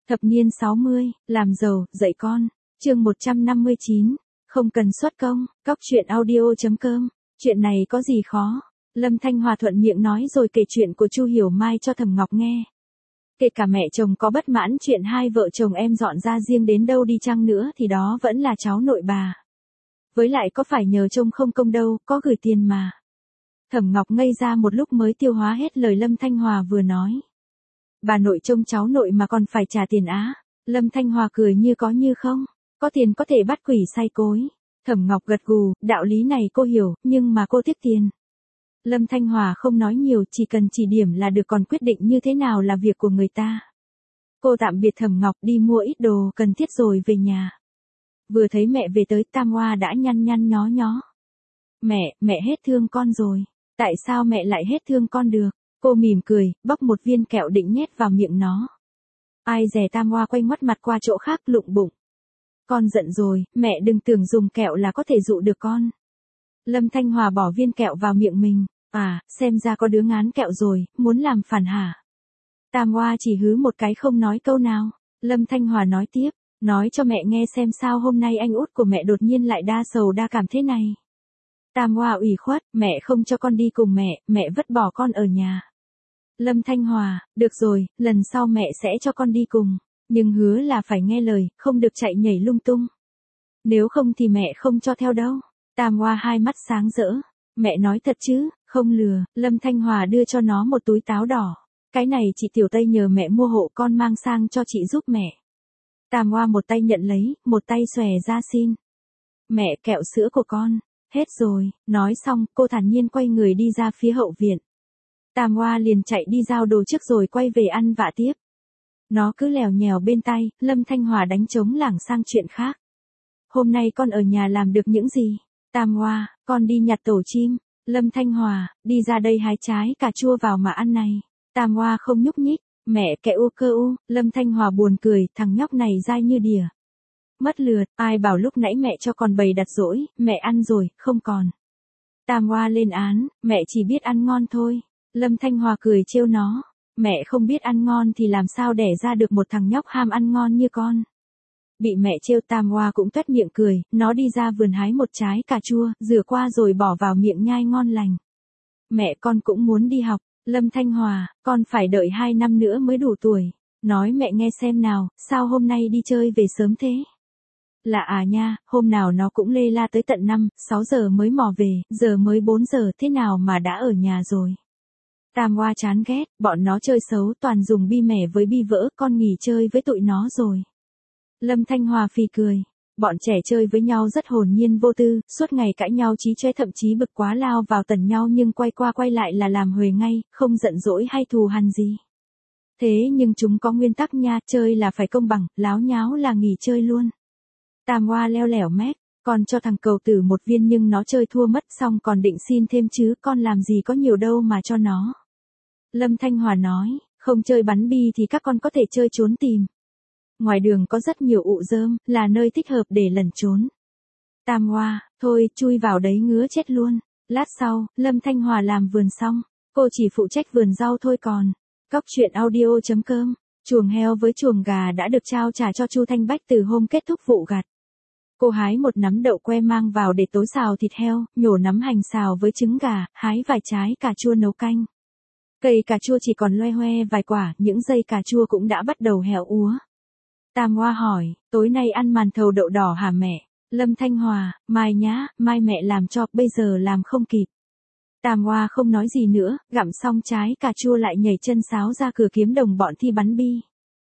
Thập niên 60, làm giàu, dạy con. Chương 159. Không cần xuất công. Cóc truyện audio.com. Chuyện này có gì khó? Lâm Thanh Hòa thuận miệng nói rồi kể chuyện của Chu Hiểu Mai cho Thẩm Ngọc nghe. Kể cả mẹ chồng có bất mãn chuyện hai vợ chồng em dọn ra riêng đến đâu đi chăng nữa thì đó vẫn là cháu nội bà. Với lại có phải nhờ trông không công đâu, có gửi tiền mà. Thẩm Ngọc ngây ra một lúc mới tiêu hóa hết lời Lâm Thanh Hòa vừa nói. Bà nội trông cháu nội mà còn phải trả tiền á? Lâm Thanh Hòa cười như có như không. Có tiền có thể bắt quỷ say cối. Thẩm Ngọc gật gù, đạo lý này cô hiểu, nhưng mà cô tiếc tiền. Lâm Thanh Hòa không nói nhiều, chỉ cần chỉ điểm là được, còn quyết định như thế nào là việc của người ta. Cô tạm biệt Thẩm Ngọc đi mua ít đồ cần thiết rồi về nhà. Vừa thấy mẹ về tới, Tam Hoa đã nhăn nhăn nhó nhó. Mẹ hết thương con rồi. Tại sao mẹ lại hết thương con được? Cô mỉm cười, bóc một viên kẹo định nhét vào miệng nó. Ai dè Tam Hoa quay ngoắt mặt qua chỗ khác lụng bụng. Con giận rồi, mẹ đừng tưởng dùng kẹo là có thể dụ được con. Lâm Thanh Hòa bỏ viên kẹo vào miệng mình. À, xem ra có đứa ngán kẹo rồi, muốn làm phản hả? Tam Hoa chỉ hứ một cái không nói câu nào. Lâm Thanh Hòa nói tiếp, nói cho mẹ nghe xem sao hôm nay anh út của mẹ đột nhiên lại đa sầu đa cảm thế này. Tam Hoa ủy khuất, mẹ không cho con đi cùng mẹ vứt bỏ con ở nhà. Lâm Thanh Hòa, được rồi, lần sau mẹ sẽ cho con đi cùng, nhưng hứa là phải nghe lời, không được chạy nhảy lung tung. Nếu không thì mẹ không cho theo đâu. Tam Hoa hai mắt sáng rỡ. Mẹ nói thật chứ, không lừa. Lâm Thanh Hòa đưa cho nó một túi táo đỏ. Cái này chị Tiểu Tây nhờ mẹ mua hộ, con mang sang cho chị giúp mẹ. Tam Hoa một tay nhận lấy, một tay xòe ra xin. Mẹ, kẹo sữa của con. Hết rồi. Nói xong, cô thản nhiên quay người đi ra phía hậu viện. Tam Hoa liền chạy đi giao đồ trước rồi quay về ăn vạ tiếp. Nó cứ lèo nhèo bên tay, Lâm Thanh Hòa đánh trống lảng sang chuyện khác. Hôm nay con ở nhà làm được những gì? Tam Hoa, con đi nhặt tổ chim. Lâm Thanh Hòa, đi ra đây hái trái cà chua vào mà ăn này. Tam Hoa không nhúc nhích. Mẹ kẹo cơ u. Lâm Thanh Hòa buồn cười, thằng nhóc này dai như đỉa. Mất lượt, ai bảo lúc nãy mẹ cho con bầy đặt dỗi, mẹ ăn rồi, không còn. Tam Hoa lên án, mẹ chỉ biết ăn ngon thôi. Lâm Thanh Hòa cười trêu nó. Mẹ không biết ăn ngon thì làm sao đẻ ra được một thằng nhóc ham ăn ngon như con. Bị mẹ trêu, Tam Hoa cũng tuét miệng cười, nó đi ra vườn hái một trái cà chua, rửa qua rồi bỏ vào miệng nhai ngon lành. Mẹ, con cũng muốn đi học. Lâm Thanh Hòa, con phải đợi 2 năm nữa mới đủ tuổi. Nói mẹ nghe xem nào, sao hôm nay đi chơi về sớm thế? Là à nha, hôm nào nó cũng lê la tới tận 5, 6 giờ mới mò về, giờ mới 4 giờ, thế nào mà đã ở nhà rồi. Tam Hoa chán ghét, bọn nó chơi xấu, toàn dùng bi mẻ với bi vỡ, con nghỉ chơi với tụi nó rồi. Lâm Thanh Hòa phì cười. Bọn trẻ chơi với nhau rất hồn nhiên vô tư, suốt ngày cãi nhau chí chóe, thậm chí bực quá lao vào tần nhau, nhưng quay qua quay lại là làm huề ngay, không giận dỗi hay thù hằn gì. Thế nhưng chúng có nguyên tắc nha, chơi là phải công bằng, láo nháo là nghỉ chơi luôn. Tam Hoa leo lẻo mét, con cho thằng Cầu Tử một viên nhưng nó chơi thua mất, xong còn định xin thêm chứ, con làm gì có nhiều đâu mà cho nó. Lâm Thanh Hòa nói, không chơi bắn bi thì các con có thể chơi trốn tìm. Ngoài đường có rất nhiều ụ rơm, là nơi thích hợp để lẩn trốn. Tam Hoa, thôi, chui vào đấy ngứa chết luôn. Lát sau, Lâm Thanh Hòa làm vườn xong, cô chỉ phụ trách vườn rau thôi còn. Cóc truyện audio.com. Chuồng heo với chuồng gà đã được trao trả cho Chu Thanh Bách từ hôm kết thúc vụ gặt. Cô hái một nắm đậu que mang vào để tối xào thịt heo, nhổ nắm hành xào với trứng gà, hái vài trái cà chua nấu canh. Cây cà chua chỉ còn loe hoe vài quả, những dây cà chua cũng đã bắt đầu héo úa. Tam Hoa hỏi, tối nay ăn màn thầu đậu đỏ hả mẹ? Lâm Thanh Hòa, mai nhá, mai mẹ làm cho, bây giờ làm không kịp. Tam Hoa không nói gì nữa, gặm xong trái cà chua lại nhảy chân sáo ra cửa kiếm đồng bọn thi bắn bi.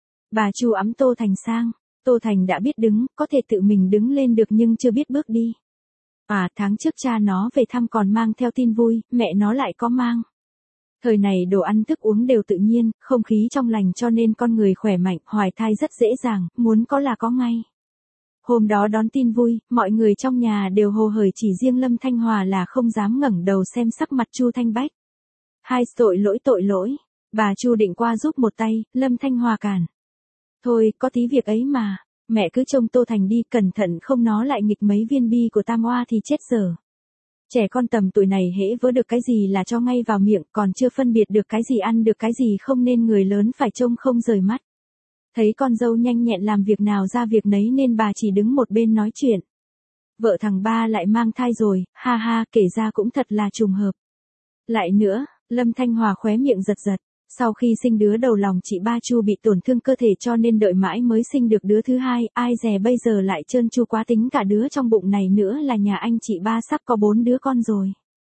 Bà Chu ẵm Tô Thành sang. Tô Thành đã biết đứng, có thể tự mình đứng lên được nhưng chưa biết bước đi. À, tháng trước cha nó về thăm còn mang theo tin vui, mẹ nó lại có mang. Thời này đồ ăn thức uống đều tự nhiên, không khí trong lành cho nên con người khỏe mạnh, hoài thai rất dễ dàng, muốn có là có ngay. Hôm đó đón tin vui, mọi người trong nhà đều hồ hởi, chỉ riêng Lâm Thanh Hòa là không dám ngẩng đầu xem sắc mặt Chu Thanh Bách. Hai, tội lỗi. Bà Chu định qua giúp một tay, Lâm Thanh Hòa cản. Thôi, có tí việc ấy mà, mẹ cứ trông Tô Thành đi, cẩn thận không nó lại nghịch mấy viên bi của Tam Hoa thì chết dở. Trẻ con tầm tuổi này hễ vớ được cái gì là cho ngay vào miệng, còn chưa phân biệt được cái gì ăn được cái gì không nên người lớn phải trông không rời mắt. Thấy con dâu nhanh nhẹn làm việc nào ra việc nấy nên bà chỉ đứng một bên nói chuyện. Vợ thằng ba lại mang thai rồi, ha ha, kể ra cũng thật là trùng hợp. Lại nữa, Lâm Thanh Hòa khóe miệng giật giật. Sau khi sinh đứa đầu lòng chị ba Chu bị tổn thương cơ thể cho nên đợi mãi mới sinh được đứa thứ hai, ai dè bây giờ lại trơn tru quá, tính cả đứa trong bụng này nữa là nhà anh chị ba sắp có 4 đứa con rồi.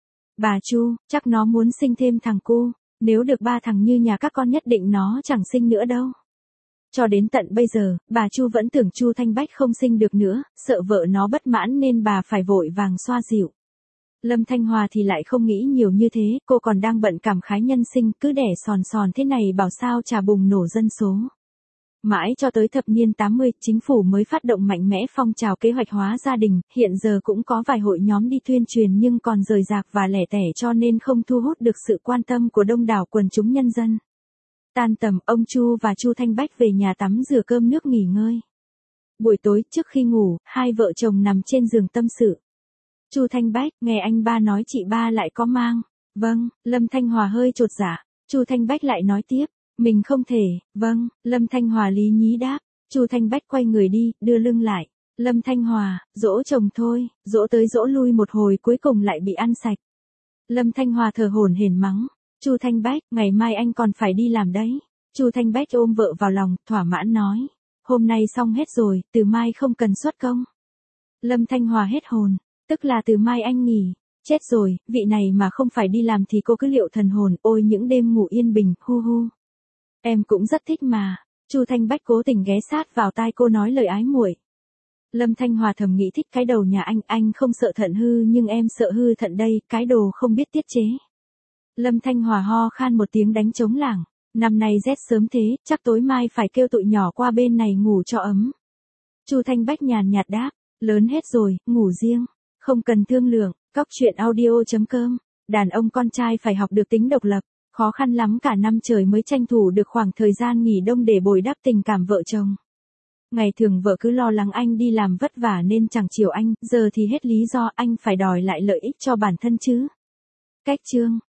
Bà Chu, chắc nó muốn sinh thêm thằng cu, nếu được 3 thằng như nhà các con nhất định nó chẳng sinh nữa đâu. Cho đến tận bây giờ, bà Chu vẫn tưởng Chu Thanh Bách không sinh được nữa, sợ vợ nó bất mãn nên bà phải vội vàng xoa dịu. Lâm Thanh Hòa thì lại không nghĩ nhiều như thế, cô còn đang bận cảm khái nhân sinh, cứ đẻ sòn sòn thế này bảo sao chả bùng nổ dân số. Mãi cho tới thập niên 80, chính phủ mới phát động mạnh mẽ phong trào kế hoạch hóa gia đình, hiện giờ cũng có vài hội nhóm đi tuyên truyền nhưng còn rời rạc và lẻ tẻ cho nên không thu hút được sự quan tâm của đông đảo quần chúng nhân dân. Tan tầm, ông Chu và Chu Thanh Bách về nhà tắm rửa cơm nước nghỉ ngơi. Buổi tối trước khi ngủ, hai vợ chồng nằm trên giường tâm sự. Chu Thanh Bách, nghe anh ba nói chị ba lại có mang. Vâng, Lâm Thanh Hòa hơi chột dạ. Chu Thanh Bách lại nói tiếp, mình không thể. Vâng, Lâm Thanh Hòa lý nhí đáp. Chu Thanh Bách quay người đi, đưa lưng lại. Lâm Thanh Hòa, dỗ chồng thôi, dỗ tới dỗ lui một hồi cuối cùng lại bị ăn sạch. Lâm Thanh Hòa thở hổn hển mắng. Chu Thanh Bách, ngày mai anh còn phải đi làm đấy. Chu Thanh Bách ôm vợ vào lòng, thỏa mãn nói. Hôm nay xong hết rồi, từ mai không cần xuất công. Lâm Thanh Hòa hết hồn. Tức là từ mai anh nghỉ. Chết rồi, vị này mà không phải đi làm thì cô cứ liệu thần hồn, ôi những đêm ngủ yên bình, hu hu. Em cũng rất thích mà. Chu Thanh Bách cố tình ghé sát vào tai cô nói lời ái muội. Lâm Thanh Hòa thầm nghĩ thích cái đầu nhà anh không sợ thận hư nhưng em sợ hư thận đây, cái đồ không biết tiết chế. Lâm Thanh Hòa ho khan một tiếng đánh trống lảng. Năm nay rét sớm thế, chắc tối mai phải kêu tụi nhỏ qua bên này ngủ cho ấm. Chu Thanh Bách nhàn nhạt đáp, lớn hết rồi, ngủ riêng. Không cần thương lượng, cóc truyện audio.com. Đàn ông con trai phải học được tính độc lập, khó khăn lắm cả năm trời mới tranh thủ được khoảng thời gian nghỉ đông để bồi đắp tình cảm vợ chồng. Ngày thường vợ cứ lo lắng anh đi làm vất vả nên chẳng chiều anh, giờ thì hết lý do anh phải đòi lại lợi ích cho bản thân chứ. Cách chương